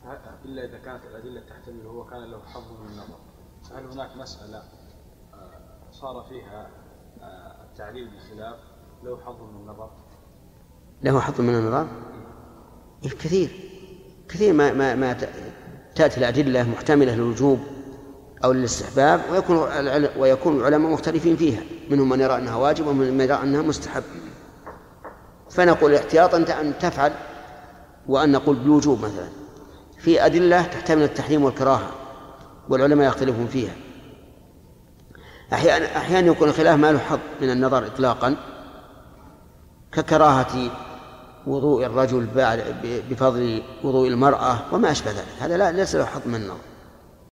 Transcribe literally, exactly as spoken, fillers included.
إلا إذا كانت الأدلة تحتمل هو كان له حظ من النظر. فهل هناك مسألة صار فيها التعليل بالخلاف له حظ من النظر؟ له حظ من النظر كثير كثير ما, ما, ما تأتي الأدلة محتملة للوجوب أو للاستحباب ويكون ويكون العلماء مختلفين فيها، منهم من يرى أنها واجب ومن من يرى أنها مستحب. فنقول احتياطا أن تفعل وأن نقول بالوجوب. مثلا في أدلة تحتمل التحريم والكراهة والعلماء يختلفون فيها. أحيانا أحيانا يكون الخلاف ما له حظ من النظر إطلاقا، ككراهة وضوء الرجل بفضل وضوء المرأة وما أشبه ذلك، هذا لا ليس له حظ من النظر.